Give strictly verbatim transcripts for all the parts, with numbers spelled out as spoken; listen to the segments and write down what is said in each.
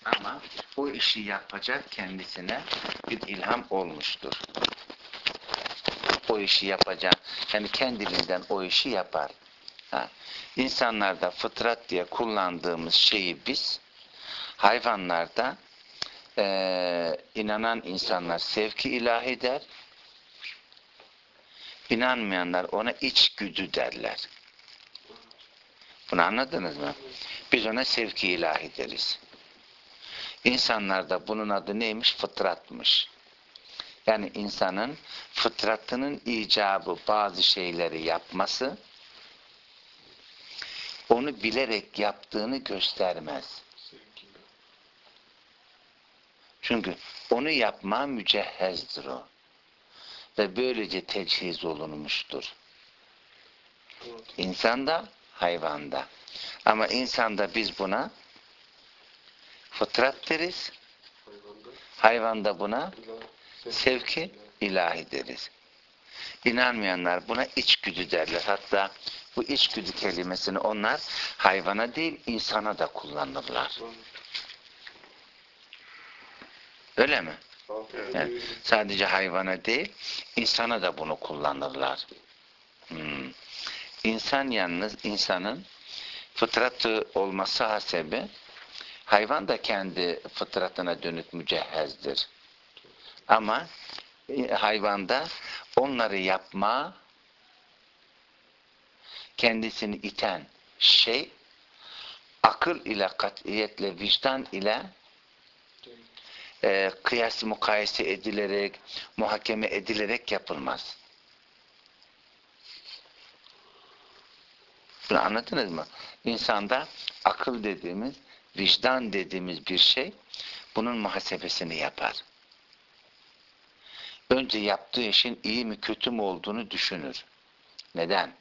Ama o işi yapacak kendisine bir ilham olmuştur. O işi yapacak, yani kendiliğinden o işi yapar. Ha. İnsanlarda fıtrat diye kullandığımız şeyi biz, hayvanlarda e, inanan insanlar sevki ilahi der, inanmayanlar ona içgüdü derler. Bunu anladınız mı? Biz ona sevki ilahi deriz. İnsanlarda bunun adı neymiş? Fıtratmış. Yani insanın fıtratının icabı bazı şeyleri yapması, onu bilerek yaptığını göstermez. Çünkü onu yapma mücehhezdir o. Ve böylece teçhiz olunmuştur. İnsanda, hayvanda. Ama insanda biz buna fıtrat deriz. Hayvanda buna sevki ilahi deriz. İnanmayanlar buna içgüdü derler. Hatta bu içgüdü kelimesini onlar hayvana değil insana da kullanırlar. Öyle mi? Yani sadece hayvana değil insana da bunu kullanırlar. Hmm. İnsan yalnız insanın fıtratı olması hasebi hayvan da kendi fıtratına dönük mücehhezdir. Ama hayvanda onları yapma kendisini iten şey akıl ile katiyetle vicdan ile e, kıyas mukayese edilerek muhakeme edilerek yapılmaz. Bunu anladınız mı? İnsanda akıl dediğimiz, vicdan dediğimiz bir şey bunun muhasebesini yapar. Önce yaptığı işin iyi mi kötü mü olduğunu düşünür. Neden?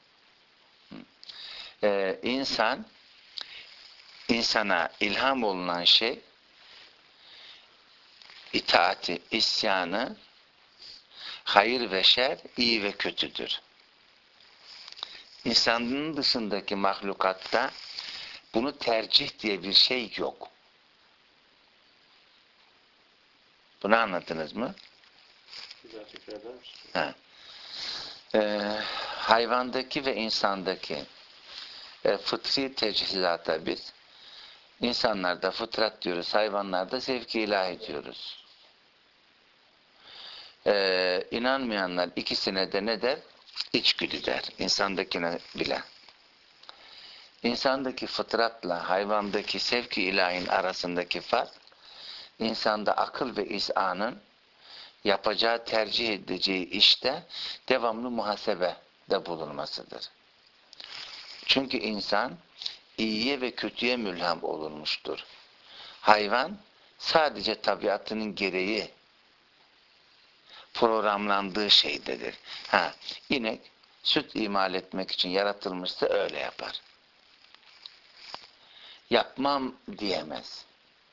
Ee, insan insana ilham olunan şey itaati, isyanı, hayır ve şer, iyi ve kötüdür. İnsanın dışındaki mahlukatta bunu tercih diye bir şey yok. Bunu anladınız mı? Ha. Ee, hayvandaki ve insandaki e, fıtri teçhizata biz insanlarda fıtrat diyoruz, hayvanlarda sevki ilahi diyoruz. Ee, inanmayanlar ikisine de ne der? İçgüdü der. İnsandakine bile. İnsandaki fıtratla hayvandaki sevki ilahin arasındaki fark, insanda akıl ve izanın yapacağı, tercih edeceği işte devamlı muhasebede bulunmasıdır. Çünkü insan iyiye ve kötüye mülhem olunmuştur. Hayvan sadece tabiatının gereği programlandığı şeydedir. Ha, inek süt imal etmek için yaratılmışsa öyle yapar. Yapmam diyemez.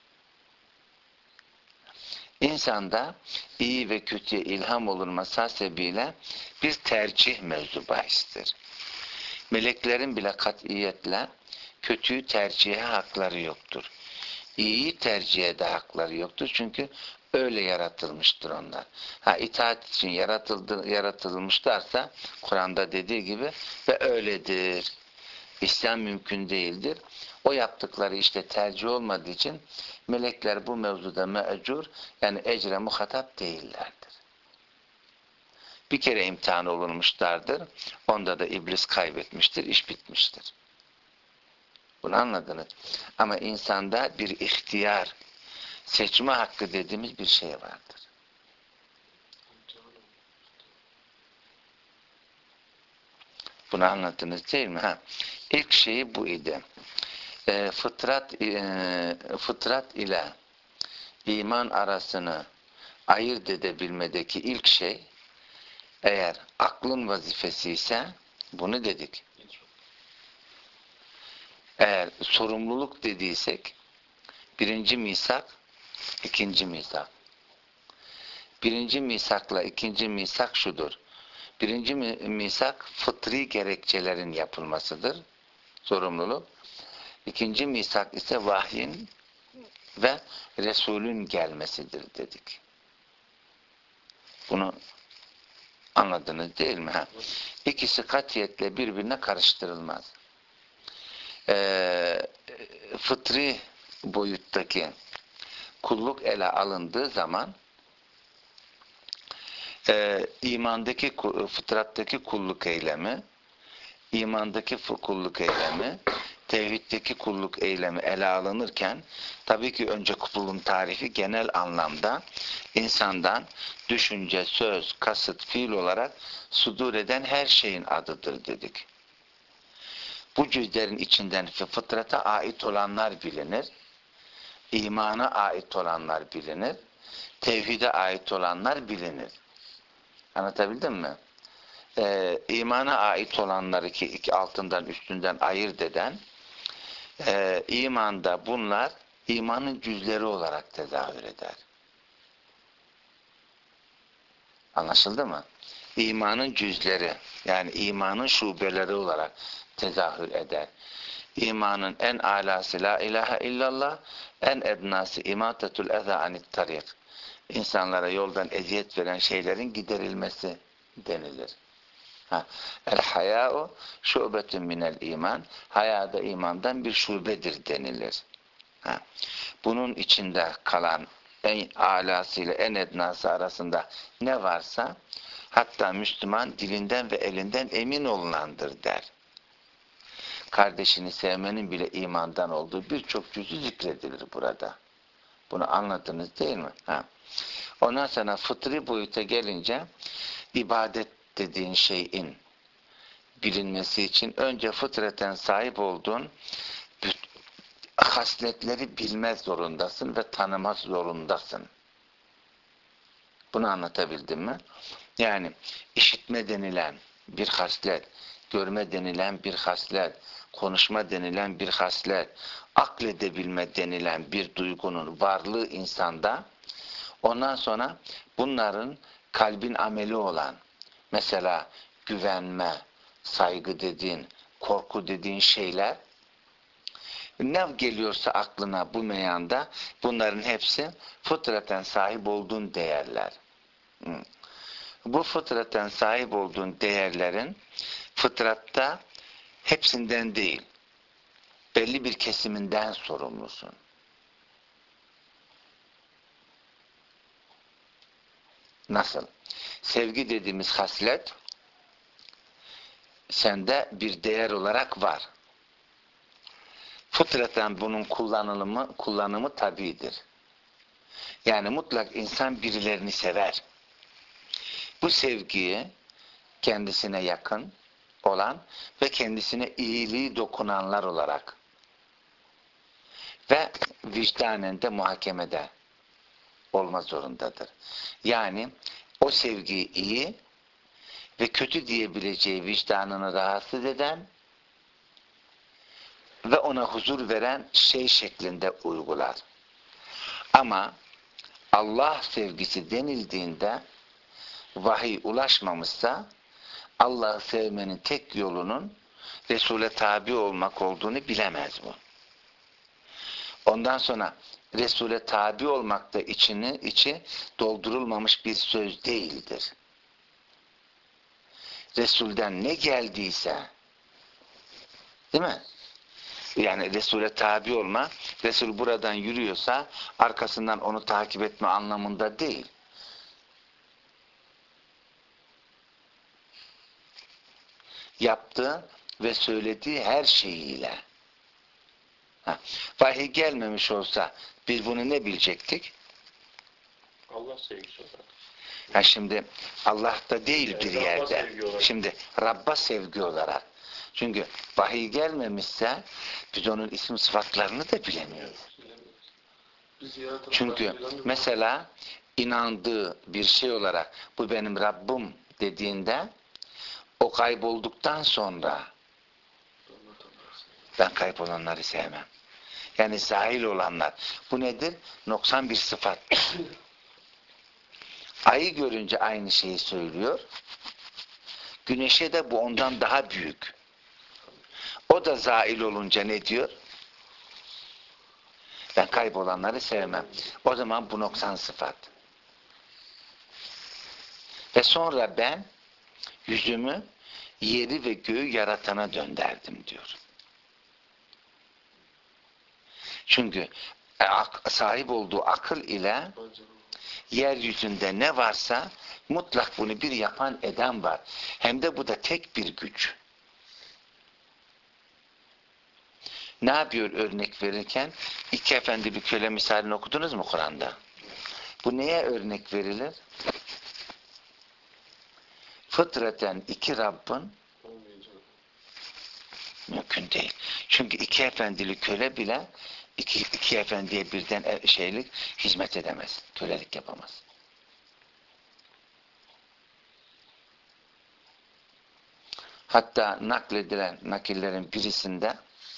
İnsanda iyi ve kötüye ilham olunması hasebiyle bir tercih mevzu bahistir. Meleklerin bile katiyetle kötüyü tercihe hakları yoktur. İyiyi tercihe de hakları yoktur. Çünkü öyle yaratılmıştır onlar. Ha, itaat için yaratıldı, yaratılmışlarsa Kur'an'da dediği gibi ve öyledir. İsyan mümkün değildir. O yaptıkları işte tercih olmadığı için melekler bu mevzuda me'cur, yani ecre muhatap değillerdir. Bir kere imtihan olunmuşlardır. Onda da iblis kaybetmiştir, iş bitmiştir. Bunu anladınız. Ama insanda bir ihtiyar, seçme hakkı dediğimiz bir şey vardır. Bunu anladınız değil mi? Ha. İlk şeyi bu idi. E, fıtrat, e, fıtrat ile iman arasını ayırt edebilmedeki ilk şey, eğer aklın vazifesi ise bunu dedik. Eğer sorumluluk dediysek birinci misak, ikinci misak. Birinci misakla ikinci misak şudur. Birinci misak fıtri gerekçelerin yapılmasıdır. Sorumluluk. İkinci misak ise vahyin ve Resulün gelmesidir dedik. Bunu anladınız değil mi? Ha? İkisi katiyetle birbirine karıştırılmaz. Ee, fıtri boyuttaki kulluk ele alındığı zaman e, imandaki, fıtrattaki kulluk eylemi, imandaki kulluk eylemi, tevhiddeki kulluk eylemi ele alınırken tabii ki önce kulluğun tarifi genel anlamda insandan düşünce, söz, kasıt, fiil olarak sudur eden her şeyin adıdır dedik. Bu cüzlerin içinden fıtrata ait olanlar bilinir, imana ait olanlar bilinir, tevhide ait olanlar bilinir. Anlatabildim mi? Ee, imana ait olanları ki iki altından üstünden ayırt eden e, imanda bunlar imanın cüzleri olarak tezahür eder. Anlaşıldı mı? İmanın cüzleri yani imanın şubeleri olarak tezahür eder. İmanın en alası la ilahe illallah, en ednası imatetul eza anit tarik. İnsanlara yoldan eziyet veren şeylerin giderilmesi denilir. Ha. El hayâ'u şubetun minel iman. Haya da imandan bir şubedir denilir. Ha. Bunun içinde kalan en alası ile en ednası arasında ne varsa hatta Müslüman dilinden ve elinden emin olunandır der. Kardeşini sevmenin bile imandan olduğu birçok cüzü zikredilir burada. Bunu anladınız değil mi? Ha. Ondan sonra fıtri boyuta gelince ibadet dediğin şeyin bilinmesi için önce fıtraten sahip olduğun hasletleri bilmez zorundasın ve tanımaz zorundasın. Bunu anlatabildim mi? Yani işitme denilen bir haslet, görme denilen bir haslet, konuşma denilen bir haslet, akledebilme denilen bir duygunun varlığı insanda, ondan sonra bunların kalbin ameli olan, mesela güvenme, saygı dediğin, korku dediğin şeyler, ne geliyorsa aklına bu meyanda, bunların hepsi fıtraten sahip olduğun değerler. Bu fıtraten sahip olduğun değerlerin fıtratta hepsinden değil, belli bir kesiminden sorumlusun. Nasıl? Sevgi dediğimiz haslet sende bir değer olarak var. Fıtraten bunun kullanımı, kullanımı tabidir. Yani mutlak insan birilerini sever. Bu sevgiyi kendisine yakın olan ve kendisine iyiliği dokunanlar olarak ve vicdanen de muhakemede olma zorundadır. Yani o sevgiyi iyi ve kötü diyebileceği vicdanını rahatsız eden ve ona huzur veren şey şeklinde uygular. Ama Allah sevgisi denildiğinde vahiy ulaşmamışsa Allah'ı sevmenin tek yolunun Resul'e tabi olmak olduğunu bilemez bu. Ondan sonra Resul'e tabi olmak da içini, içi doldurulmamış bir söz değildir. Resul'den ne geldiyse, değil mi? Yani Resul'e tabi olma, Resul buradan yürüyorsa arkasından onu takip etme anlamında değil. Yaptığı ve söylediği her şeyiyle. Ha. Vahiy gelmemiş olsa biz bunu ne bilecektik? Allah sevgisi olarak. Ha şimdi Allah'ta değil Yani bir Rabba yerde. sevgi olarak. Şimdi Rabb'a sevgi olarak. Çünkü vahiy gelmemişse biz onun isim sıfatlarını da bilemeyiz. Çünkü mesela inandığı bir şey olarak bu benim Rabbim dediğinde o kaybolduktan sonra ben kaybolanları sevmem. Yani zahil olanlar. Bu nedir? Noksan bir sıfat. Ayı görünce aynı şeyi söylüyor. Güneşe de bu ondan daha büyük. O da zail olunca ne diyor? Ben kaybolanları sevmem. O zaman bu noksan sıfat. Ve sonra ben yüzümü yeri ve göğü yaratana döndürdüm diyor. Çünkü sahip olduğu akıl ile yeryüzünde ne varsa mutlak bunu bir yapan eden var. Hem de bu da tek bir güç. Ne yapıyor örnek verirken? İki efendi bir köle misalini okudunuz mu Kur'an'da? Bu neye örnek verilir? Fıtraten iki Rabbin mümkün değil. Çünkü iki efendili köle bile iki, iki efendiye birden şeylik hizmet edemez. Kölelik yapamaz. Hatta nakledilen nakillerin birisinde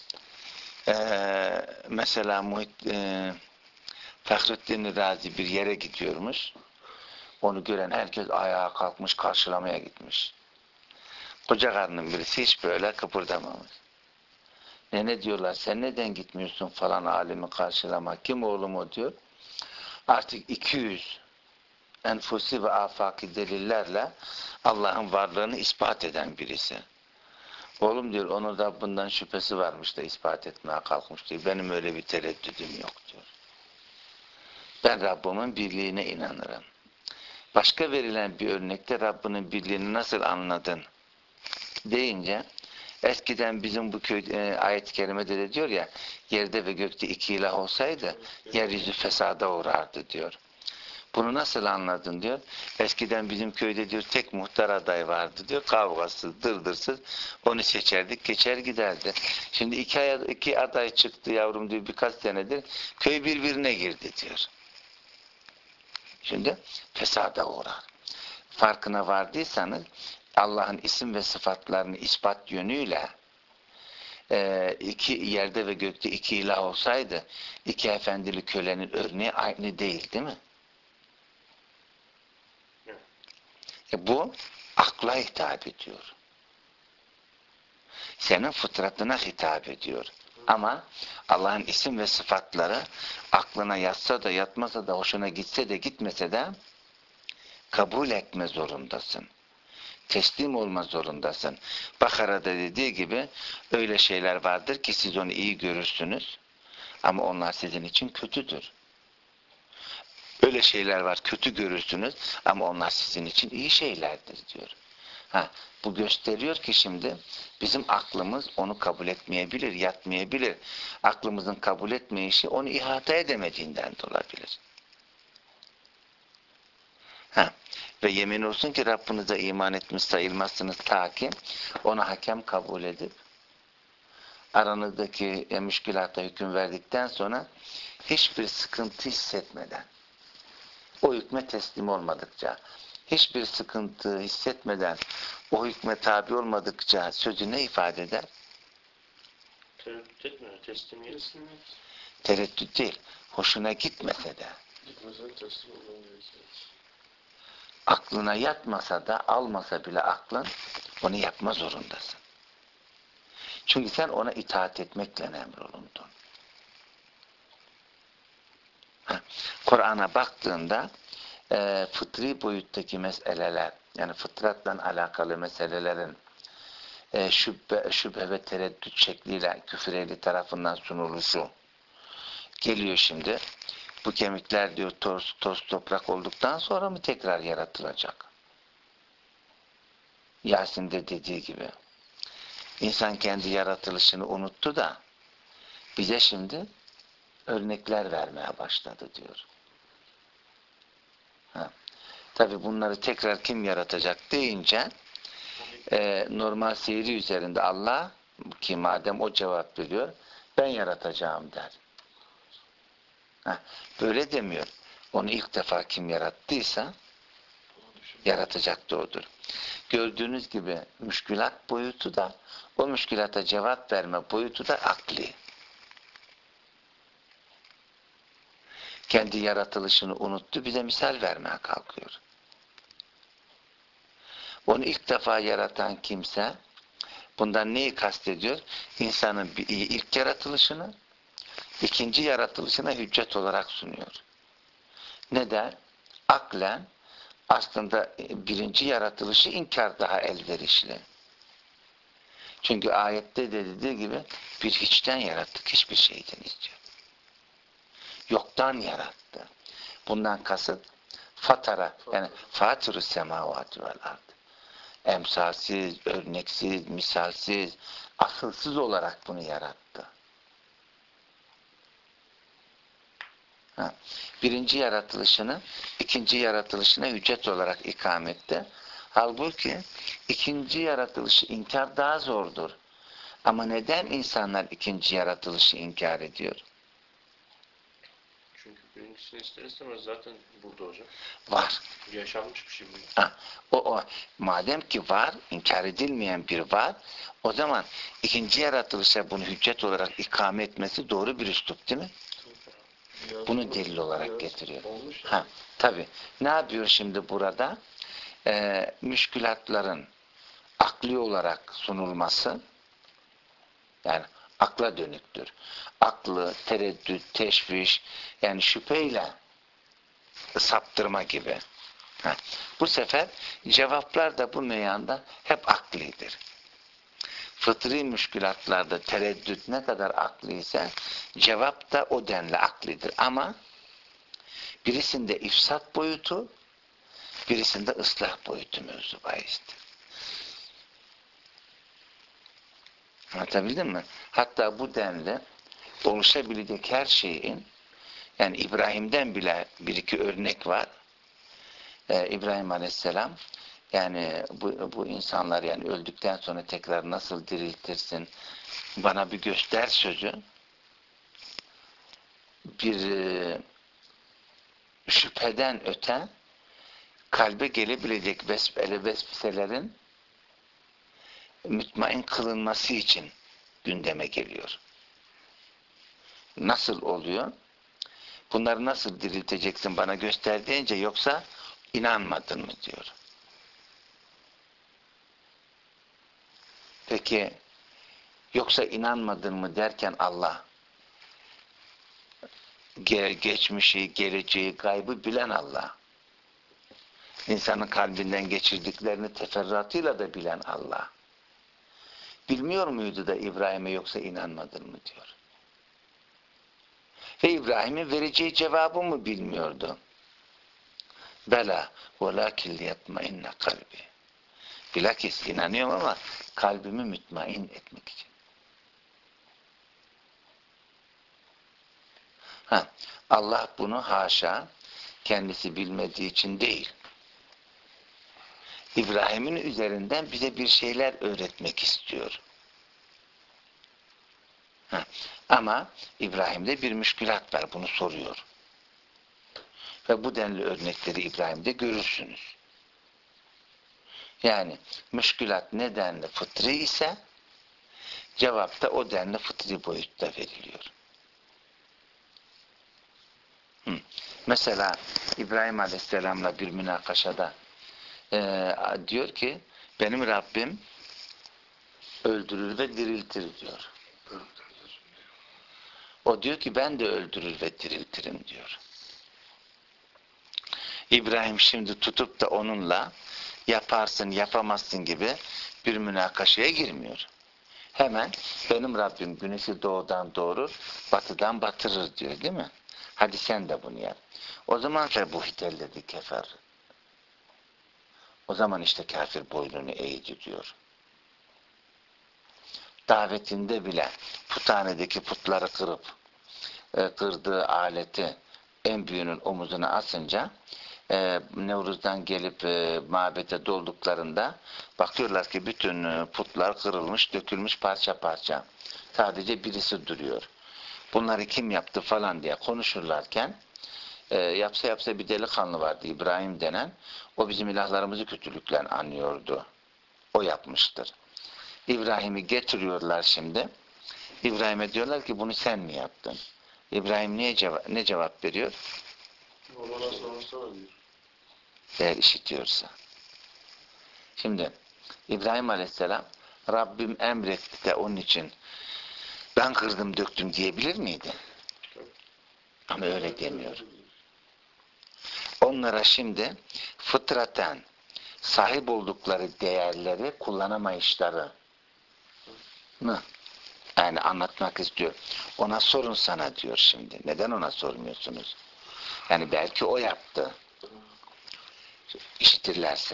Ee, mesela Muhit, e, Fahrettin Razi bir yere gidiyormuş. Onu gören herkes ayağa kalkmış, karşılamaya gitmiş. Koca karnın birisi hiç böyle kıpırdamamış. Ne ne diyorlar, sen neden gitmiyorsun falan alimi karşılama, kim oğlum o diyor. Artık iki yüz enfusi ve afaki delillerle Allah'ın varlığını ispat eden birisi. Oğlum diyor, onun Rabbinden şüphesi varmış da ispat etmeye kalkmış diyor. Benim öyle bir tereddüdüm yok diyor. Ben Rabbimin birliğine inanırım. Başka verilen bir örnekte Rabbinin birliğini nasıl anladın deyince, eskiden bizim bu köy e, ayet-i kerimede de diyor ya, yerde ve gökte iki ilah olsaydı yeryüzü fesada uğrardı diyor. Bunu nasıl anladın diyor. Eskiden bizim köyde diyor tek muhtar aday vardı diyor. Kavgasız, dırdırsız. Onu seçerdik, geçer giderdi. Şimdi iki, iki aday çıktı yavrum diyor birkaç senedir. Köy birbirine girdi diyor. Şimdi fesada uğrar. Farkına vardıysanız Allah'ın isim ve sıfatlarını ispat yönüyle e, iki yerde ve gökte iki ilah olsaydı iki efendili kölenin örneği aynı değil, değil mi? E bu akla hitap ediyor. Senin fıtratına hitap ediyor. Ama Allah'ın isim ve sıfatları aklına yatsa da yatmasa da hoşuna gitse de gitmese de kabul etme zorundasın. Teslim olma zorundasın. Bakara'da dediği gibi öyle şeyler vardır ki siz onu iyi görürsünüz ama onlar sizin için kötüdür. Öyle şeyler var kötü görürsünüz ama onlar sizin için iyi şeylerdir diyor. Ha, bu gösteriyor ki şimdi bizim aklımız onu kabul etmeyebilir, yatmayabilir. Aklımızın kabul etmeyişi onu ihata edemediğinden de olabilir. Ha, ve yemin olsun ki Rabbinize iman etmiş sayılmazsınız ta ki onu hakem kabul edip aranızdaki e, müşkülata hüküm verdikten sonra hiçbir sıkıntı hissetmeden o hükme teslim olmadıkça, hiçbir sıkıntı hissetmeden, o hükme tabi olmadıkça sözü ne ifade eder? Tereddüt etmiyor, teslimiyet. Tereddüt değil, hoşuna gitmese de, aklına yatmasa da, almasa bile aklın, onu yapma zorundasın. Çünkü sen ona itaat etmekle emrolundun. Kur'an'a baktığında e, fıtri boyuttaki meseleler, yani fıtratla alakalı meselelerin e, şüphe, şüphe ve tereddüt şekliyle küfür ehli tarafından sunuluşu geliyor şimdi. Bu kemikler diyor toz, toz toprak olduktan sonra mı tekrar yaratılacak? Yasin'de dediği gibi. İnsan kendi yaratılışını unuttu da bize şimdi örnekler vermeye başladı diyor. Ha. Tabi bunları tekrar kim yaratacak deyince e, normal seyri üzerinde Allah ki madem o cevap veriyor ben yaratacağım der. Ha. Böyle demiyor. Onu ilk defa kim yarattıysa yaratacak da odur. Gördüğünüz gibi müşkülat boyutu da o müşkülata cevap verme boyutu da akli. Kendi yaratılışını unuttu, bize misal vermeye kalkıyor. Onu ilk defa yaratan kimse, bundan neyi kastediyor? İnsanın bir ilk yaratılışını ikinci yaratılışına hüccet olarak sunuyor. Neden? Aklen aslında birinci yaratılışı inkar daha elverişli. Çünkü ayette de dediği gibi bir hiçten yarattık, hiçbir şeyden diyor. Yoktan yarattı. Bundan kasıt fatara, yani fatırı semavatü vel ard. Emsalsiz, örneksiz, misalsiz, asılsız olarak bunu yarattı. Ha. Birinci yaratılışını ikinci yaratılışına hüccet olarak ikame etti. Halbuki ikinci yaratılışı inkar daha zordur. Ama neden insanlar ikinci yaratılışı inkar ediyor? Çünkü birincisini ister istemez zaten burada hocam. Var. Yaşanmış bir şey bu. Ha, o, o. Madem ki var, inkar edilmeyen bir var, o zaman ikinci yaratılışa bunu hüccet olarak ikame etmesi doğru bir üslup değil mi? Bunu delil olarak getiriyor. Ha, tabii. Ne yapıyor şimdi burada? Ee, müşkülatların akli olarak sunulması, yani akla dönüktür. Aklı, tereddüt, teşviş, yani şüpheyle saptırma gibi. Ha. Bu sefer cevaplar da bu meyanda hep aklidir. Fıtri müşkülatlarda tereddüt ne kadar akli ise cevap da o denli aklidir. Ama birisinde ifsat boyutu, birisinde ıslah boyutu mevzu bahistir. Anlatabildim mi? Hatta bu denli oluşabilecek her şeyin, yani İbrahim'den bile bir iki örnek var. Ee, İbrahim Aleyhisselam yani bu, bu insanlar yani öldükten sonra tekrar nasıl diriltirsin bana bir göster sözü bir e, şüpheden öte kalbe gelebilecek besbele vesveselerin mütmain kılınması için gündeme geliyor. Nasıl oluyor? Bunları nasıl dirilteceksin bana göster deyince yoksa inanmadın mı diyor. Peki yoksa inanmadın mı derken Allah ge geçmişi, geleceği, gaybı bilen Allah. İnsanın kalbinden geçirdiklerini teferruatıyla da bilen Allah. Bilmiyor muydu da İbrahim'e yoksa inanmadın mı diyor. Ve İbrahim'in vereceği cevabı mı bilmiyordu? Bela velakin liyatmainne kalbi. Bilakis inanıyorum ama kalbimi mütmain etmek için. Ha, Allah bunu haşa kendisi bilmediği için değil. İbrahim'in üzerinden bize bir şeyler öğretmek istiyor. Ha, ama İbrahim'de bir müşkülat var. Bunu soruyor. Ve bu denli örnekleri İbrahim'de görürsünüz. Yani müşkülat nedenli fıtri ise cevap da o denli fıtri boyutta veriliyor. Hı. Mesela İbrahim Aleyhisselam'la bir münakaşada e, diyor ki benim Rabbim öldürür ve diriltir diyor. O diyor ki ben de öldürür ve diriltirim diyor. İbrahim şimdi tutup da onunla yaparsın yapamazsın gibi bir münakaşaya girmiyor. Hemen benim Rabbim güneşi doğudan doğurur, batıdan batırır diyor değil mi? Hadi sen de bunu yap. O zaman febuhtellezi kefer. O zaman işte kafir boynunu eğdi diyor. Davetinde bile puthanedeki putları kırıp e, kırdığı aleti en büyüğünün omuzuna asınca e, Nevruz'dan gelip e, mabete dolduklarında bakıyorlar ki bütün e, putlar kırılmış, dökülmüş parça parça. Sadece birisi duruyor. Bunları kim yaptı falan diye konuşurlarken e, yapsa yapsa bir delikanlı vardı İbrahim denen. O bizim ilahlarımızı kötülükle anlıyordu. O yapmıştır. İbrahim'i getiriyorlar şimdi. İbrahim'e diyorlar ki bunu sen mi yaptın? İbrahim niye ceva ne cevap veriyor? Bana sorsana diyor. Eğer işitiyorsa. Şimdi İbrahim Aleyhisselam Rabbim emretti de onun için ben kırdım döktüm diyebilir miydi? Ama öyle demiyor. Onlara şimdi fıtraten sahip oldukları değerleri kullanamayışlarını yani anlatmak istiyor. Ona sorun sana diyor şimdi. Neden ona sormuyorsunuz? Yani belki o yaptı. İşitirlerse.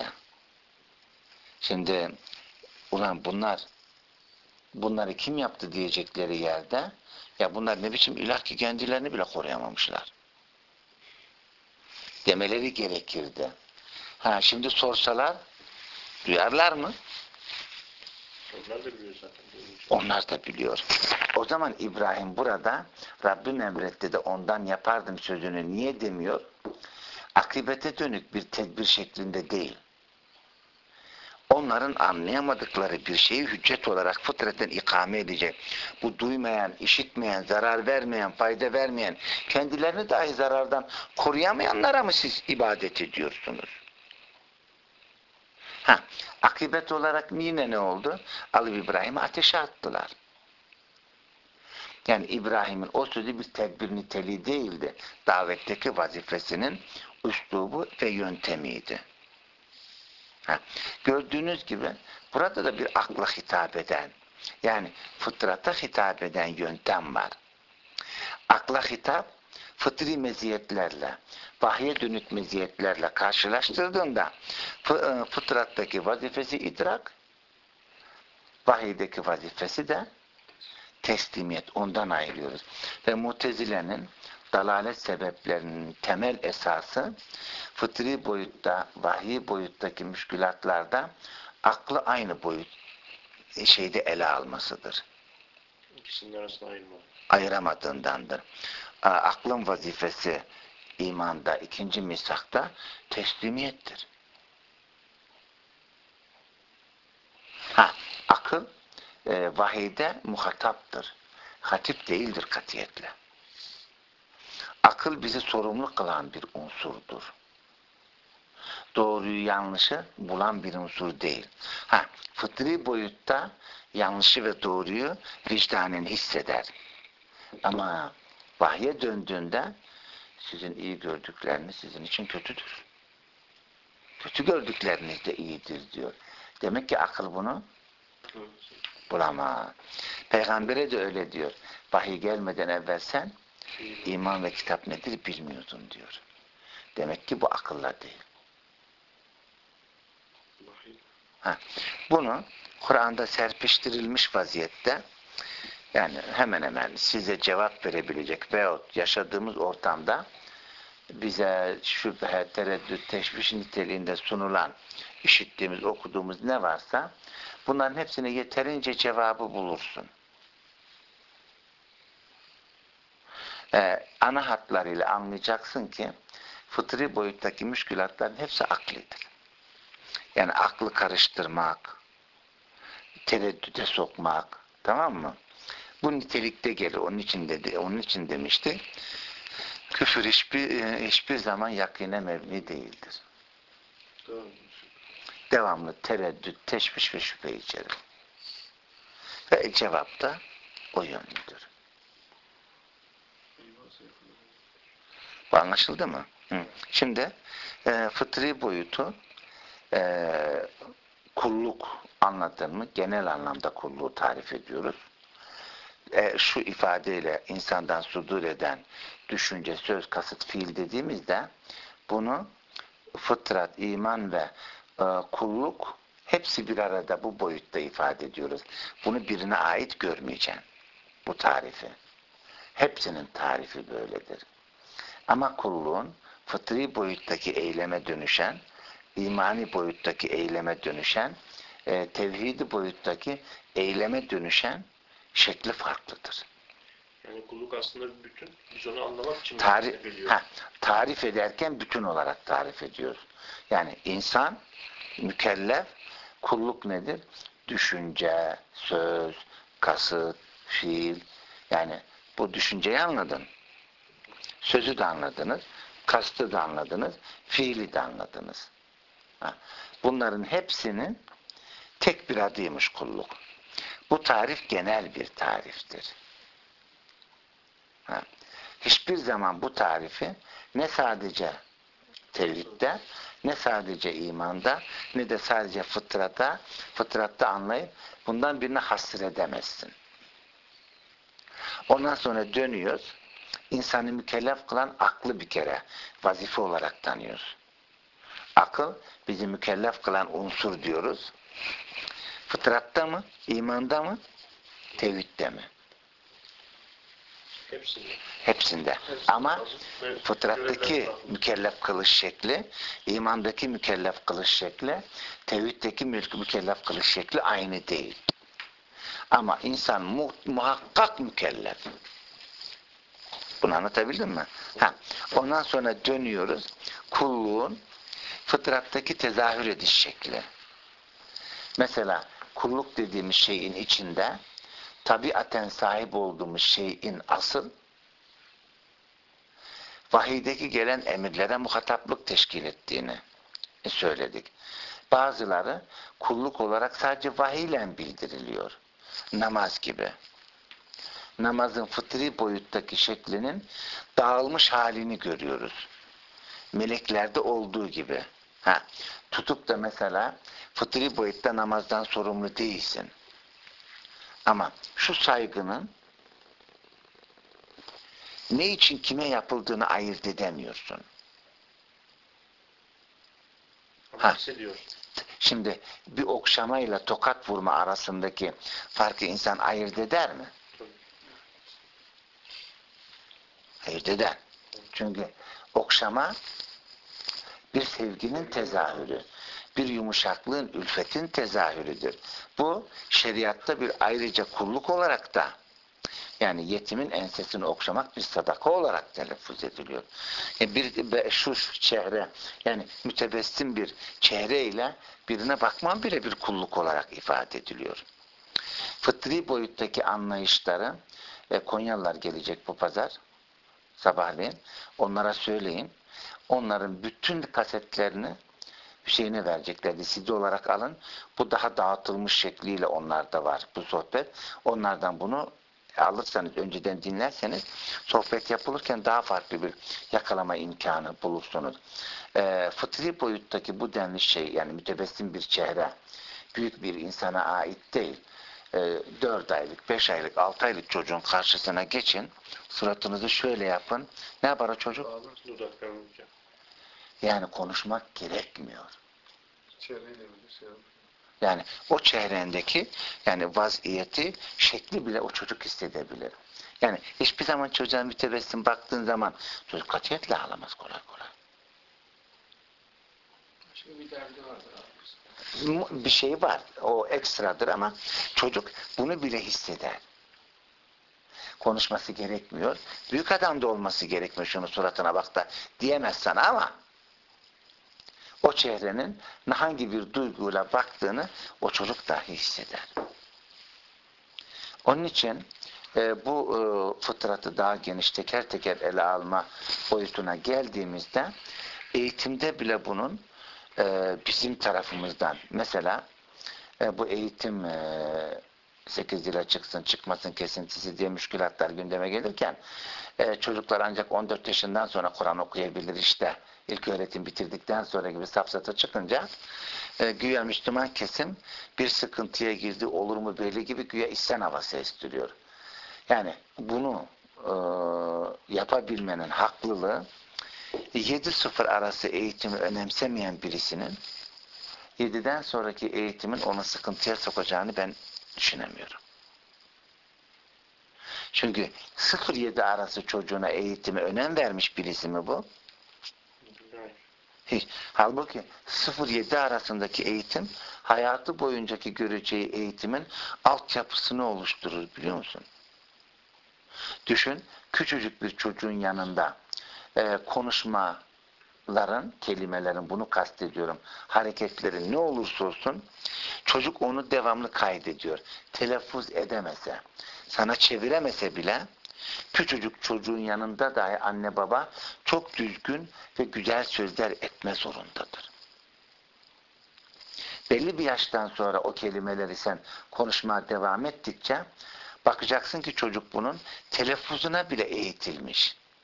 Şimdi ulan bunlar bunları kim yaptı diyecekleri yerde ya bunlar ne biçim ilah ki kendilerini bile koruyamamışlar. Demeleri gerekirdi. Ha şimdi sorsalar duyarlar mı? Onlar da biliyor zaten. Onlar da biliyor. O zaman İbrahim burada Rabbim emretti de ondan yapardım sözünü niye demiyor? Akibete dönük bir tedbir şeklinde değil. Onların anlayamadıkları bir şeyi hüccet olarak fıtraten ikame edecek. Bu duymayan, işitmeyen, zarar vermeyen, fayda vermeyen, kendilerini dahi zarardan koruyamayanlara mı siz ibadet ediyorsunuz? Ha, akibet olarak yine ne oldu? Alıp İbrahim'i ateşe attılar. Yani İbrahim'in o sözü bir tedbir niteliği değildi. Davetteki vazifesinin üslubu ve yöntemiydi. Ha, gördüğünüz gibi burada da bir akla hitap eden, yani fıtrata hitap eden yöntem var. Akla hitap, fıtri meziyetlerle, vahye dönük meziyetlerle karşılaştırdığında fıtrattaki vazifesi idrak, vahiydeki vazifesi de teslimiyet. Ondan ayırıyoruz. Ve Mutezile'nin dalalet sebeplerinin temel esası fıtri boyutta, vahiy boyuttaki müşkülatlarda aklı aynı boyut şeyde ele almasıdır. İkisinin arasında ayırma. Ayıramadığındandır. Aklın vazifesi imanda, ikinci misakta teslimiyettir. Ha, akıl e, vahiyde muhataptır. Hatip değildir katiyetle. Akıl bizi sorumlu kılan bir unsurdur. Doğruyu yanlışı bulan bir unsur değil. Ha, fıtri boyutta yanlışı ve doğruyu vicdanen hisseder. Ama vahye döndüğünde sizin iyi gördükleriniz sizin için kötüdür. Kötü gördükleriniz de iyidir diyor. Demek ki akıl bunu bulamaz. Peygamber'e de öyle diyor. Vahiy gelmeden evvel sen iman ve kitap nedir bilmiyordun diyor. Demek ki bu akılla değil. Ha, bunu Kur'an'da serpiştirilmiş vaziyette yani hemen hemen size cevap verebilecek veyahut yaşadığımız ortamda bize şüphe, tereddüt, teşviş niteliğinde sunulan, işittiğimiz, okuduğumuz ne varsa bunların hepsine yeterince cevabı bulursun. Ee, ana hatlarıyla anlayacaksın ki fıtri boyuttaki müşkülatların hepsi aklidir. Yani aklı karıştırmak, tereddüte sokmak, tamam mı? Bu nitelikte gelir. Onun için dedi, onun için demişti. Küfür hiçbir hiçbir zaman yakine mebni değildir. Doğru. Devamlı tereddüt, teşviş ve şüphe içerir. Ve cevap da o yönlüdür. Bu anlaşıldı mı? Hı. Şimdi e, fıtri boyutu e, kulluk anladın mı? Genel anlamda kulluğu tarif ediyoruz. E, şu ifadeyle insandan sudur eden düşünce, söz, kasıt, fiil dediğimizde bunu fıtrat, iman ve e, kulluk hepsi bir arada bu boyutta ifade ediyoruz. Bunu birine ait görmeyeceksin. Bu tarifi. Hepsinin tarifi böyledir. Ama kulluğun fıtri boyuttaki eyleme dönüşen, imani boyuttaki eyleme dönüşen, e, tevhidi boyuttaki eyleme dönüşen şekli farklıdır. Yani kulluk aslında bir bütün. Biz onu anlamak için Tarif, biliyoruz. ha, tarif ederken bütün olarak tarif ediyoruz. Yani insan, mükellef, kulluk nedir? Düşünce, söz, kasıt, fiil. Yani bu düşünceyi anladın. Sözü de anladınız, kastı da anladınız, fiili de anladınız. Ha, bunların hepsinin tek bir adıymış kulluk. Bu tarif genel bir tariftir. Ha. hiçbir zaman bu tarifi ne sadece tevhidde, ne sadece imanda, ne de sadece fıtrata, fıtratta anlayıp bundan birini hasır edemezsin. Ondan sonra dönüyoruz. İnsanı mükellef kılan aklı bir kere vazife olarak tanıyoruz. Akıl bizi mükellef kılan unsur diyoruz. Fıtratta mı? İmanda mı? Tevhidde mi? Hepsinde. Hepsinde. Hepsinde Ama lazım. Ve fıtrattaki görevler lazım. mükellef kılış şekli, imandaki mükellef kılış şekli, tevhiddeki mü- mükellef kılış şekli aynı değil. Ama insan mu muhakkak mükellef. Bunu anlatabildim mi? Ha. Ondan sonra dönüyoruz. Kulluğun fıtrattaki tezahür ediş şekli. Mesela kulluk dediğimiz şeyin içinde tabiaten sahip olduğumuz şeyin asıl vahiydeki gelen emirlere muhataplık teşkil ettiğini söyledik. Bazıları kulluk olarak sadece vahiyle bildiriliyor. Namaz gibi. Namazın fıtri boyuttaki şeklinin dağılmış halini görüyoruz. Meleklerde olduğu gibi. Ha, tutup da mesela fıtri boyutta namazdan sorumlu değilsin. Ama şu saygının ne için kime yapıldığını ayırt edemiyorsun. Ama Ha. hissediyorsun. Şimdi bir okşamayla tokat vurma arasındaki farkı insan ayırt eder mi? Tabii. Ayırt eder. Çünkü okşama bir sevginin tezahürü, bir yumuşaklığın, ülfetin tezahürüdür. Bu şeriatta bir ayrıca kulluk olarak da, yani yetimin ensesini okşamak bir sadaka olarak telaffuz ediliyor. Yani bir şu çehre, yani mütebessim bir çehreyle birine bakman bile bir kulluk olarak ifade ediliyor. Fıtri boyuttaki anlayışları, e, Konyalılar gelecek bu pazar sabahleyin, onlara söyleyin. Onların bütün kasetlerini Hüseyin'e vereceklerdi. C D olarak alın. Bu daha dağıtılmış şekliyle onlarda var bu sohbet. Onlardan bunu alırsanız, önceden dinlerseniz sohbet yapılırken daha farklı bir yakalama imkanı bulursunuz. E, fıtri boyuttaki bu denli şey, yani mütebessim bir çehre büyük bir insana ait değil. E, dört aylık, beş aylık, altı aylık çocuğun karşısına geçin. Suratınızı şöyle yapın. Ne yapar o çocuk? Dudaklarını hocam. Yani konuşmak gerekmiyor. Çevreyle bir şey yapıyor. Yani o çehrendeki, yani vaziyeti, şekli bile o çocuk hissedebilir. Yani hiçbir zaman çocuğa mütebessim baktığın zaman çocuk katiyetle ağlamaz kolay kolay. Şimdi bir derdi vardır abi. Bir şey var. O ekstradır ama çocuk bunu bile hisseder. Konuşması gerekmiyor. Büyük adam da olması gerekmiyor. Şunu suratına bak da diyemez sana ama o çehrenin hangi bir duyguyla baktığını o çocuk dahi hisseder. Onun için e, bu e, fıtratı daha geniş teker teker ele alma boyutuna geldiğimizde eğitimde bile bunun e, bizim tarafımızdan, mesela e, bu eğitim e, sekiz yıla çıksın çıkmasın kesintisi diye müşkülatlar gündeme gelirken e, çocuklar ancak on dört yaşından sonra Kur'an okuyabilir işte. İlk öğretim bitirdikten sonra gibi safsata çıkınca e, güya Müslüman kesim bir sıkıntıya girdi, olur mu belli gibi güya isyan havası estiriyor. Yani bunu e, yapabilmenin haklılığı yedi sıfır arası eğitimi önemsemeyen birisinin yediden sonraki eğitimin onu sıkıntıya sokacağını ben düşünemiyorum. Çünkü sıfır yedi arası çocuğuna eğitime önem vermiş birisi mi bu? Hiç. Halbuki sıfır yedi arasındaki eğitim hayatı boyuncaki göreceği eğitimin altyapısını oluşturur, biliyor musun? Düşün, küçücük bir çocuğun yanında e, konuşmaların, kelimelerin, bunu kastediyorum, hareketlerin ne olursa olsun çocuk onu devamlı kaydediyor. Telaffuz edemese, sana çeviremese bile küçücük çocuğun yanında dahi anne baba çok düzgün ve güzel sözler etme zorundadır. Belli bir yaştan sonra o kelimeleri sen konuşmaya devam ettikçe bakacaksın ki çocuk bunun telaffuzuna bile eğitilmiş.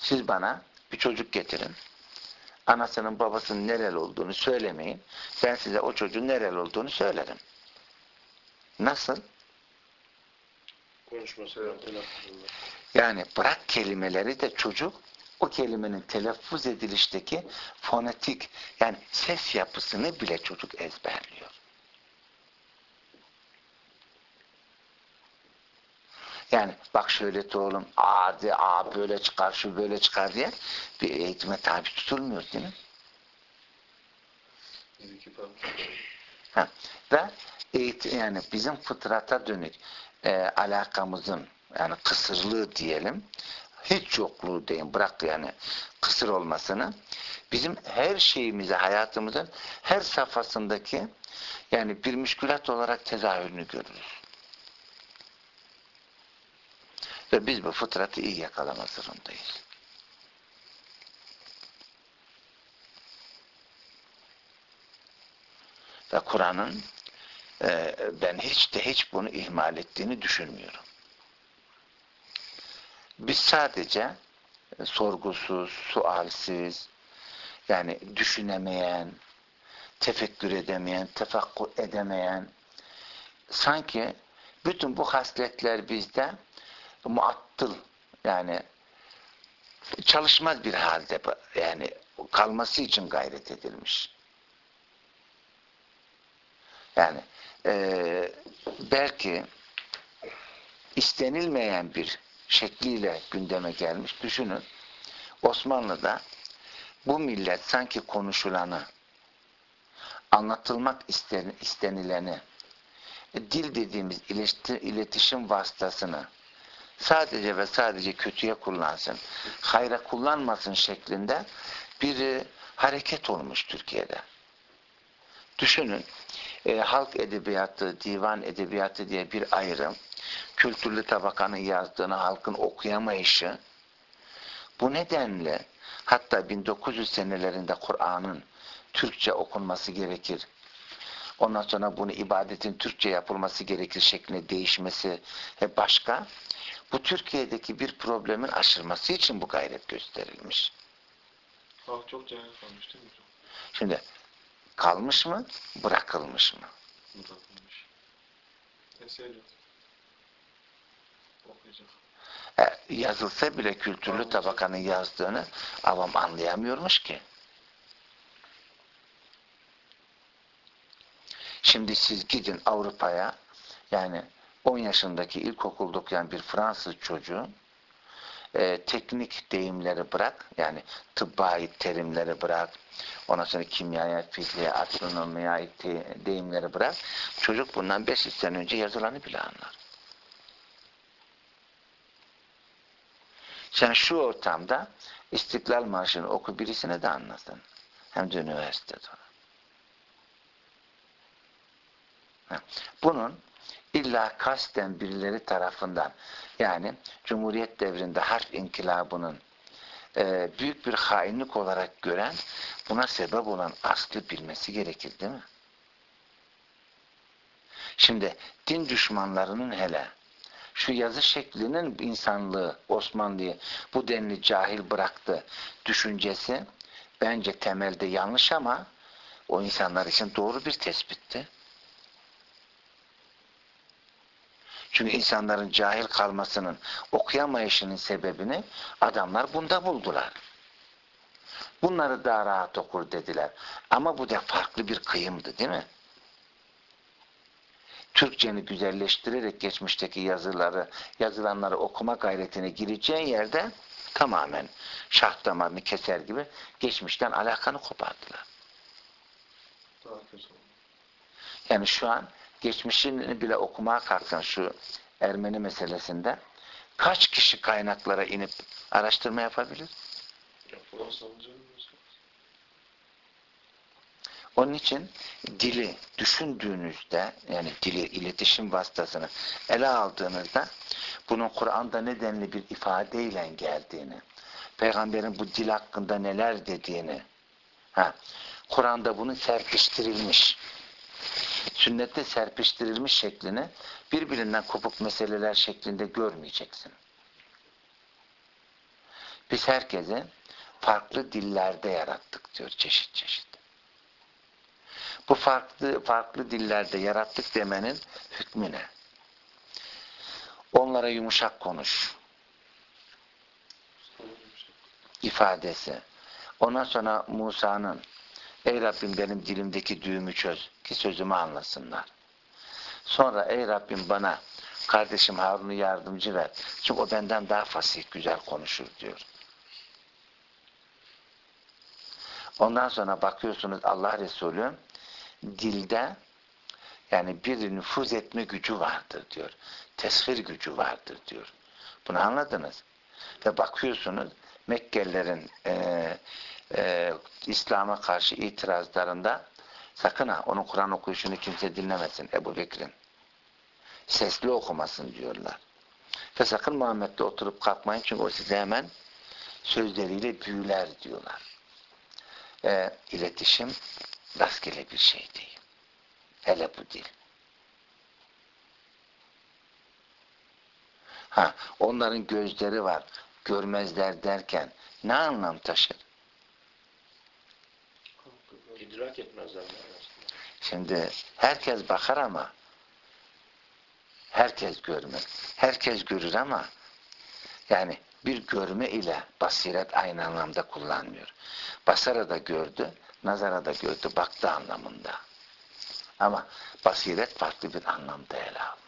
Siz bana bir çocuk getirin. Anasının babasının nereli olduğunu söylemeyin. Ben size o çocuğun nereli olduğunu söylerim. Nasıl? Konuşmasından, telaffuzundan. Yani bırak kelimeleri de çocuk o kelimenin telaffuz edilişteki fonetik yani ses yapısını bile çocuk ezberliyor. Yani bak şöyle et oğlum, a de, a böyle çıkar, şu böyle çıkar diye bir eğitime tabi tutulmuyor değil mi? Ha. Ve eğitim, yani bizim fıtrata dönük e, alakamızın yani kısırlığı diyelim, hiç yokluğu değil, bırak yani kısır olmasını, bizim her şeyimizi, hayatımızın her safhasındaki yani bir müşkülat olarak tezahürünü görürüz. Ve biz bu fıtratı iyi yakalama zorundayız. Ve Kur'an'ın e, ben hiç de hiç bunu ihmal ettiğini düşünmüyorum. Biz sadece e, sorgusuz, sualsiz, yani düşünemeyen, tefekkür edemeyen, tefakkur edemeyen, sanki bütün bu hasletler bizde muattıl, yani çalışmaz bir halde yani kalması için gayret edilmiş. Yani e, belki istenilmeyen bir şekliyle gündeme gelmiş. Düşünün, Osmanlı'da bu millet sanki konuşulanı, anlatılmak istenileni, dil dediğimiz iletişim vasıtasını sadece ve sadece kötüye kullansın, hayra kullanmasın şeklinde bir hareket olmuş Türkiye'de. Düşünün, e, halk edebiyatı, divan edebiyatı diye bir ayrım, kültürlü tabakanın yazdığını halkın okuyamayışı, bu nedenle hatta bin dokuz yüz senelerinde Kur'an'ın Türkçe okunması gerekir, ondan sonra bunu ibadetin Türkçe yapılması gerekir şeklinde değişmesi ve başka, bu Türkiye'deki bir problemin aşılması için bu gayret gösterilmiş. Halk çok cahil kalmış değil mi hocam? Şimdi kalmış mı, bırakılmış mı? Bırakılmış. Eser yok. Okuyacak. E, yazılsa bile kültürlü tabakanın yazdığını avam anlayamıyormuş ki. Şimdi siz gidin Avrupa'ya, yani on yaşındaki ilkokulda okuyan bir Fransız çocuğu e, teknik deyimleri bırak, yani tıbba ait terimleri bırak, ondan sonra kimyaya, fiziğe, astronomiye ait deyimleri bırak, çocuk bundan beş yüz sene önce yazılanı bile anlar. Sen şu ortamda İstiklal Marşı'nı oku, birisine de anlasın. Hem de üniversitede. Bunun illa kasten birileri tarafından, yani Cumhuriyet devrinde harf inkılabının e, büyük bir hainlik olarak gören, buna sebep olan aslı bilmesi gerekir değil mi? Şimdi din düşmanlarının hele şu yazı şeklinin insanlığı, Osmanlı'yı bu denli cahil bıraktı düşüncesi bence temelde yanlış ama o insanlar için doğru bir tespitti. Çünkü insanların cahil kalmasının, okuyamayışının sebebini adamlar bunda buldular. Bunları daha rahat okur dediler. Ama bu da farklı bir kıyımdı değil mi? Türkçeni güzelleştirerek geçmişteki yazıları, yazılanları okuma gayretine gireceğin yerde tamamen şah damarını keser gibi geçmişten alakanı kopardılar. Daha kötü oldu. Yani şu an geçmişini bile okumaya kalksan şu Ermeni meselesinde kaç kişi kaynaklara inip araştırma yapabilir? Yapılan savunucu Onun için dili düşündüğünüzde, yani dili, iletişim vasıtasını ele aldığınızda bunun Kur'an'da nedenli bir ifadeyle geldiğini, Peygamberin bu dil hakkında neler dediğini, ha, Kur'an'da bunun serpiştirilmiş, sünnette serpiştirilmiş şeklini birbirinden kopuk meseleler şeklinde görmeyeceksin. Biz herkesi farklı dillerde yarattık diyor, çeşit çeşit. Bu farklı farklı dillerde yarattık demenin hükmü ne? Onlara yumuşak konuş ifadesi. Ondan sonra Musa'nın ey Rabbim benim dilimdeki düğümü çöz ki sözümü anlasınlar. Sonra ey Rabbim bana kardeşim Harun'u yardımcı ver. Çünkü o benden daha fasih, güzel konuşur diyor. Ondan sonra bakıyorsunuz Allah Resulü dilde yani bir nüfuz etme gücü vardır diyor. Tesvir gücü vardır diyor. Bunu anladınız. Ve bakıyorsunuz Mekkelilerin e, e, İslam'a karşı itirazlarında sakın ha onun Kur'an okuyuşunu kimse dinlemesin Ebu Bekir'in. Sesli okumasın diyorlar. Ve sakın Muhammed'le oturup kalkmayın çünkü o size hemen sözleriyle büyüler diyorlar. E, iletişim rastgele bir şey değil. Hele bu dil. Ha, onların gözleri var. Görmezler derken ne anlam taşır? İdrak etmezler manasında. Şimdi herkes bakar ama herkes görmez. Herkes görür ama yani bir görme ile basiret aynı anlamda kullanmıyor. Basara da gördü, nazara da gördü, baktı anlamında. Ama basiret farklı bir anlamda ele alınır.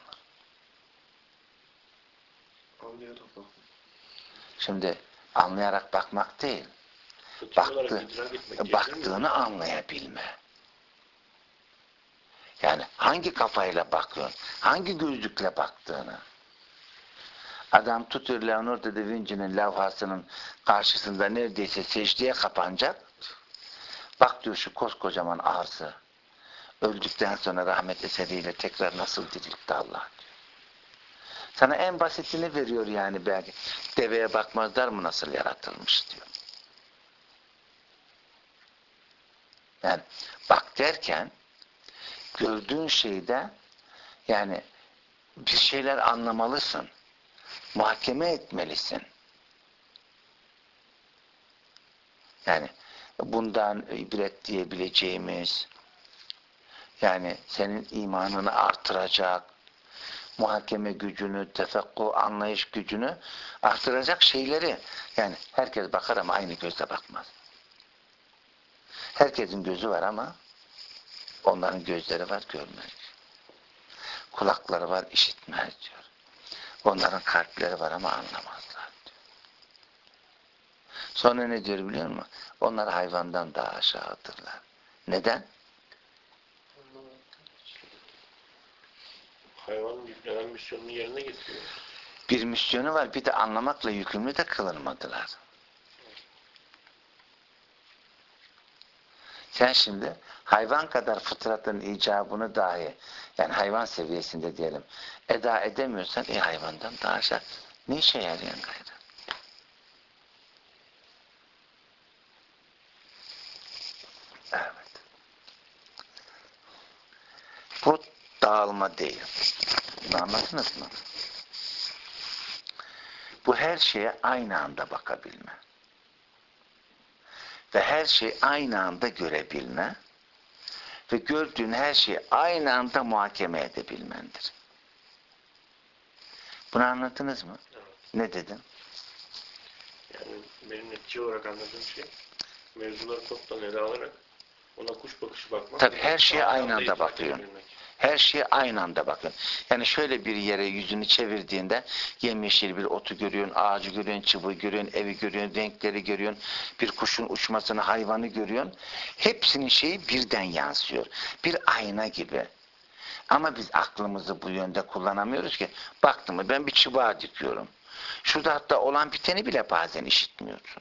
Anlayarak bakın. Şimdi anlayarak bakmak değil, Fıtri olarak baktı, idrak etmek diyebilir baktığını miyiz? anlayabilme. Yani hangi kafayla bakıyorsun, hangi gözlükle baktığını. Adam tutuyor Leonardo da Vinci'nin levhasının karşısında neredeyse secdeye kapanacak. Bak diyor şu koskocaman arsı. Öldükten sonra rahmet eseriyle tekrar nasıl diriltti Allah diyor. Sana en basitini veriyor yani belki. Deveye bakmazlar mı nasıl yaratılmış diyor. Yani bak derken gördüğün şeyde yani bir şeyler anlamalısın. Muhakeme etmelisin. Yani bundan ibret diyebileceğimiz yani senin imanını artıracak, muhakeme gücünü, tefekkuh, anlayış gücünü artıracak şeyleri yani herkes bakar ama aynı gözle bakmaz. Herkesin gözü var ama onların gözleri var görmez. Kulakları var işitmez diyor. Onların kalpleri var ama anlamazlar diyor. Sonra ne diyor biliyor musun? Onlar hayvandan daha aşağıdırlar. Neden? Hayvanın yüklenen misyonunu yerine getiriyor. Bir misyonu var bir de anlamakla yükümlü de kılınmadılar. Sen şimdi hayvan kadar fıtratın icabını dahi yani hayvan seviyesinde diyelim eda edemiyorsan e hayvandan daha aşağı ne işe yarayan gayrı? Evet. Bu dağılma değil. Bunu anladınız mı? Bu her şeye aynı anda bakabilme. Ve her şeyi aynı anda görebilme ve gördüğün her şeyi aynı anda muhakeme edebilmendir. Bunu anladınız mı? Evet. Ne dedim? Yani benim netice olarak anladığım şey mevzuları toptan ele alarak ona kuş bakışı bakmak. Tabii her şeye aynı anda idrak bakıyorsun. edebilmek. Her şeye aynı anda bakın. Yani şöyle bir yere yüzünü çevirdiğinde yemyeşil bir otu görüyorsun, ağacı görüyorsun, çubuğu görüyorsun, evi görüyorsun, renkleri görüyorsun, bir kuşun uçmasını, hayvanı görüyorsun. Hepsinin şeyi birden yansıyor. Bir ayna gibi. Ama biz aklımızı bu yönde kullanamıyoruz ki. Baktın mı ben bir çubuğa dikiyorum. Şurada hatta olan biteni bile bazen işitmiyorsun.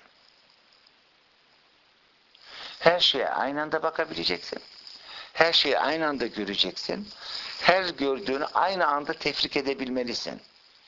Her şeye aynı anda bakabileceksin. Her şeyi aynı anda göreceksin. Her gördüğünü aynı anda tefrik edebilmelisin.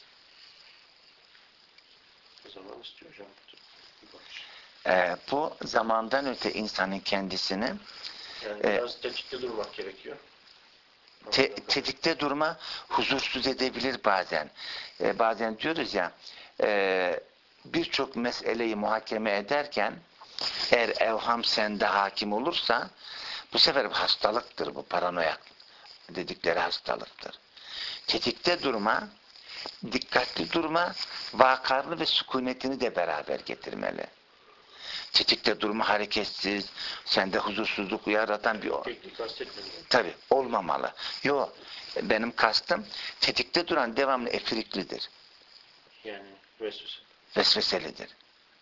O zaman istiyor hocam. Bir bakış. Ee, bu zamandan öte insanın kendisini Yani e, biraz tetikte durmak gerekiyor. te, tetikte durma huzursuz edebilir bazen. Ee, bazen diyoruz ya e, birçok meseleyi muhakeme ederken eğer evham sende hakim olursa bu sefer bir hastalıktır bu, paranoyak dedikleri hastalıktır. Tetikte durma, dikkatli durma, vakarlı ve sükunetini de beraber getirmeli. Tetikte durma, hareketsiz, sende huzursuzluk yaratan bir o. Teknik kastetmedim. Tabii olmamalı. Yo, benim kastım tetikte duran devamlı efiriklidir. Yani vesvese. Vesveselidir.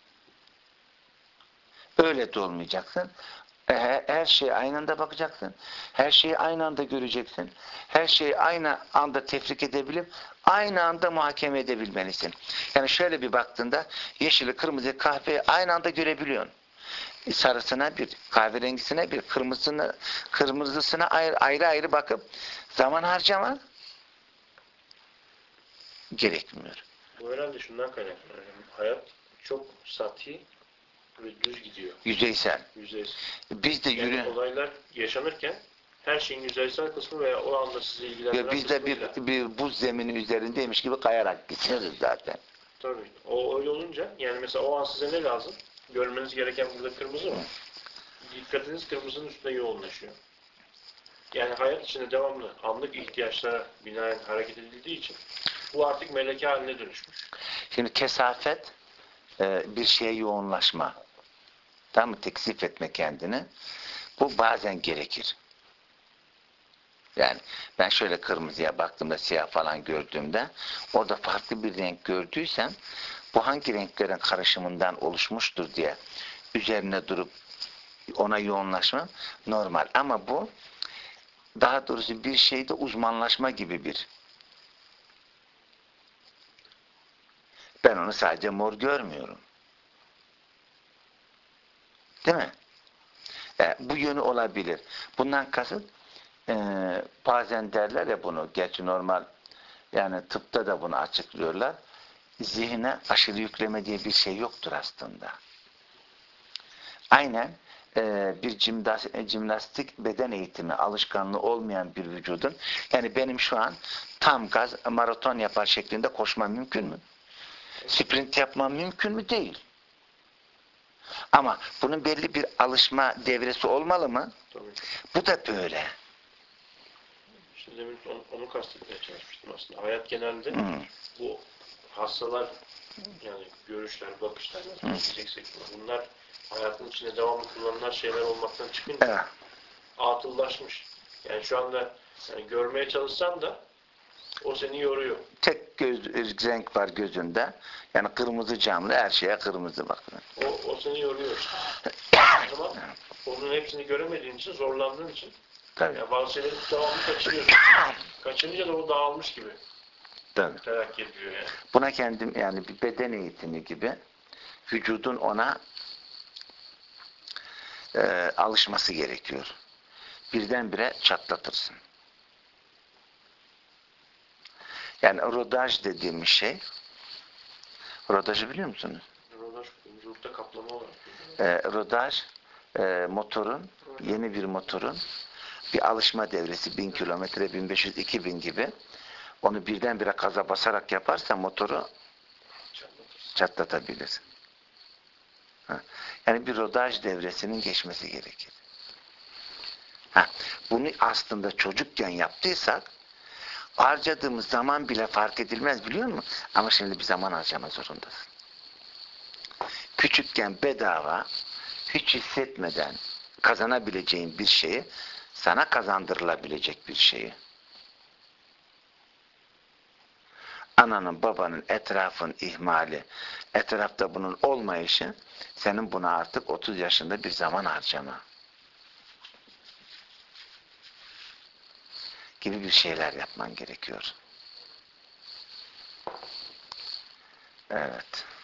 Öyle de olmayacaksın. Her, her şeye aynı anda bakacaksın. Her şeyi aynı anda göreceksin. Her şeyi aynı anda tefrik edebilip aynı anda muhakeme edebilmelisin. Yani şöyle bir baktığında yeşili, kırmızı, kahveyi aynı anda görebiliyorsun. Sarısına bir, kahverengisine bir, kırmızısına, kırmızısına ayrı ayrı, ayrı bakıp zaman harcama gerekmiyor. Bu herhalde şundan kaynaklanıyor. Yani hayat çok sati ve düz gidiyor. Yüzeysel. Yüzeysel. Biz de yürü. Yani olaylar yaşanırken her şeyin yüzeysel kısmı veya o anda sizi ilgilendiren Ve biz de kısmıyla. bir, bir buz zemini üzerindeymiş gibi kayarak gidiyoruz zaten. Tabii. O öyle olunca yani mesela o an size ne lazım? Görmeniz gereken burada kırmızı var. Dikkatiniz kırmızının üstüne yoğunlaşıyor. Yani hayat içinde devamlı anlık ihtiyaçlara binaen hareket edildiği için bu artık meleke haline dönüşmüş. Şimdi kesafet e, bir şeye yoğunlaşma. Tamam mı? Teksif etme kendini. Bu bazen gerekir. Yani ben şöyle kırmızıya baktığımda, siyah falan gördüğümde orada farklı bir renk gördüysem bu hangi renklerin karışımından oluşmuştur diye üzerine durup ona yoğunlaşmam normal. Ama bu daha doğrusu bir şeyde uzmanlaşma gibi bir. Ben onu sadece mor görmüyorum. Değil mi? E, bu yönü olabilir. Bundan kasıt e, bazen derler ya bunu, gerçi normal yani tıpta da bunu açıklıyorlar. Zihne aşırı yükleme diye bir şey yoktur aslında. Aynen e, bir cimnastik, cimnastik beden eğitimi alışkanlığı olmayan bir vücudun, yani benim şu an tam gaz maraton yapar şeklinde koşmam mümkün mü? Sprint yapmam mümkün mü? Değil. Ama bunun belli bir alışma devresi olmalı mı? Tabii. Bu da böyle. İşte demin onu, onu kastetmeye çalışmıştım aslında. Hayat genelde Hmm. bu hastalar yani görüşler, bakışlar nasıl diyeceksek bunlar hayatın içinde devamlı kullanılan şeyler olmaktan çıkınca Evet. atıllaşmış. Yani şu anda yani görmeye çalışsan da o seni yoruyor. Tek göz, renk var gözünde. Yani kırmızı camlı, her şeye kırmızı bakın. O, o seni yoruyor işte. O zaman onun hepsini göremediğin için, zorlandığın için Tabii. yani bazı şeyleri devamlı kaçırıyorsun. Kaçınca da o dağılmış gibi Tabii. terakki ediyor yani. Buna kendim, yani bir beden eğitimi gibi vücudun ona e, alışması gerekiyor. Birdenbire çatlatırsın. Yani rodaj dediğimiz şey, rodajı biliyor musunuz? Rodaj, vücutta kaplama olarak. E, rodaj e, motorun, yeni bir motorun bir alışma devresi, bin kilometre, bin beş yüz, iki bin gibi. Onu birdenbire gaza basarak yaparsan motoru çatlatabilir. Ha. Yani bir rodaj devresinin geçmesi gerekir. Ha. Bunu aslında çocukken yaptıysak harcadığımız zaman bile fark edilmez, biliyor musun? Ama şimdi bir zaman harcama zorundasın. Küçükken bedava, hiç hissetmeden kazanabileceğin bir şeyi, sana kazandırılabilecek bir şeyi, ananın babanın etrafın ihmali, etrafta bunun olmayışı, senin buna artık otuz yaşında bir zaman harcama gibi bir şeyler yapman gerekiyor. Evet.